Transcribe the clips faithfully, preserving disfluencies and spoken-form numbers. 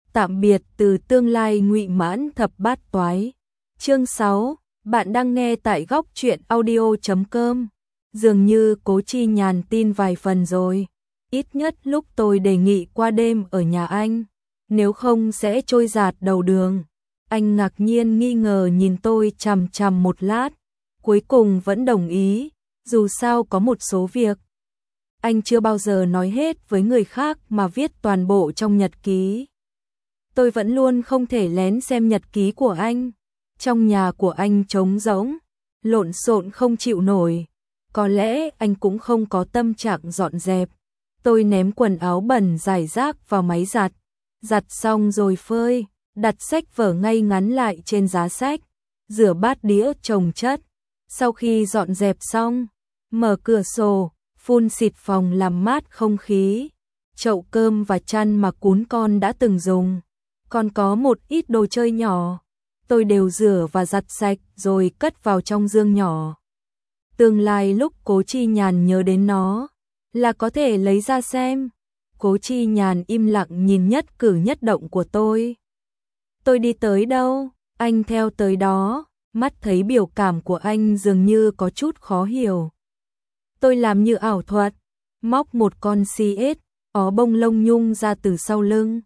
Tạm biệt từ tương lai ngụy mãn thập bát toái. Chương sáu, bạn đang nghe tại góc truyện audio chấm com. Dường như Cố Chi Nhàn tin vài phần rồi. Ít nhất lúc tôi đề nghị qua đêm ở nhà anh, nếu không sẽ trôi giạt đầu đường. Anh ngạc nhiên nghi ngờ nhìn tôi chằm chằm một lát, cuối cùng vẫn đồng ý, dù sao có một số việc anh chưa bao giờ nói hết với người khác mà viết toàn bộ trong nhật ký. Tôi vẫn luôn không thể lén xem nhật ký của anh. Trong nhà của anh trống rỗng, lộn xộn không chịu nổi. Có lẽ anh cũng không có tâm trạng dọn dẹp. Tôi ném quần áo bẩn rải rác vào máy giặt. Giặt xong rồi phơi, đặt sách vở ngay ngắn lại trên giá sách. Rửa bát đĩa chồng chất. Sau khi dọn dẹp xong, mở cửa sổ, phun xịt phòng làm mát không khí. Chậu cơm và chăn mà cún con đã từng dùng. Còn có một ít đồ chơi nhỏ, tôi đều rửa và giặt sạch rồi cất vào trong giường nhỏ. Tương lai lúc Cố Chi Nhàn nhớ đến nó, là có thể lấy ra xem. Cố Chi Nhàn im lặng nhìn nhất cử nhất động của tôi. Tôi đi tới đâu, anh theo tới đó, mắt thấy biểu cảm của anh dường như có chút khó hiểu. Tôi làm như ảo thuật, móc một con xi ét, ó bông lông nhung ra từ sau lưng.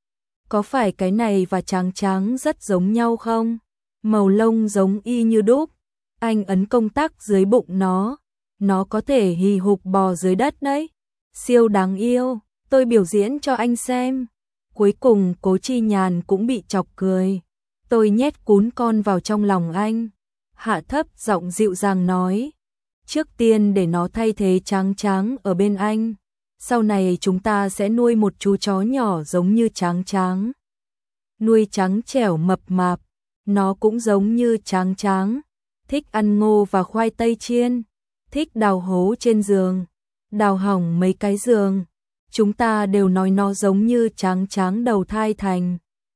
Có phải cái này và trắng trắng rất giống nhau không? Màu lông giống y như đúc. Anh ấn công tắc dưới bụng nó. Nó có thể hì hục bò dưới đất đấy. Siêu đáng yêu. Tôi biểu diễn cho anh xem. Cuối cùng Cố Chi Nhàn cũng bị chọc cười. Tôi nhét cún con vào trong lòng anh. Hạ thấp giọng dịu dàng nói. Trước tiên để nó thay thế trắng trắng ở bên anh. Sau này chúng ta sẽ nuôi một chú chó nhỏ giống như Tráng Tráng. Nuôi trắng trẻo mập mạp, nó cũng giống như Tráng Tráng, thích ăn ngô và khoai tây chiên, thích đào hố trên giường, đào hỏng mấy cái giường. Chúng ta đều nói nó giống như Tráng Tráng đầu thai thành.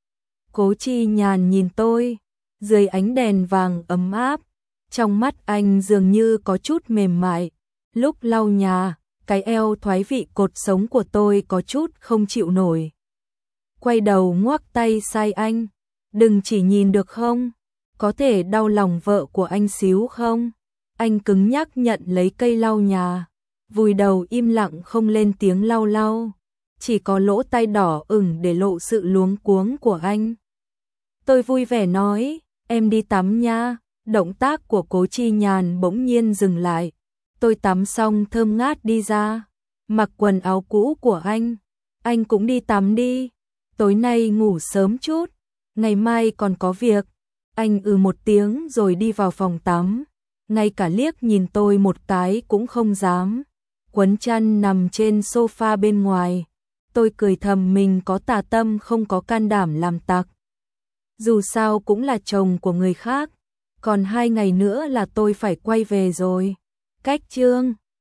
Cố Chi Nhàn nhìn tôi, dưới ánh đèn vàng ấm áp, trong mắt anh dường như có chút mềm mại. Lúc lau nhà, cái eo thoái vị cột sống của tôi có chút không chịu nổi. Quay đầu ngoắc tay sai anh. Đừng chỉ nhìn được không? Có thể đau lòng vợ của anh xíu không? Anh cứng nhắc nhận lấy cây lau nhà. Vùi đầu im lặng không lên tiếng lau lau. Chỉ có lỗ tai đỏ ửng để lộ sự luống cuống của anh. Tôi vui vẻ nói, em đi tắm nha. Động tác của Cố Chi Nhàn bỗng nhiên dừng lại. Tôi tắm xong thơm ngát đi ra, mặc quần áo cũ của anh. Anh cũng đi tắm đi, tối nay ngủ sớm chút, ngày mai còn có việc. Anh ừ một tiếng rồi đi vào phòng tắm, ngay cả liếc nhìn tôi một cái cũng không dám. Quấn chăn nằm trên sofa bên ngoài, tôi cười thầm mình có tà tâm không có can đảm làm tặc. Dù sao cũng là chồng của người khác, còn hai ngày nữa là tôi phải quay về rồi. Cách chương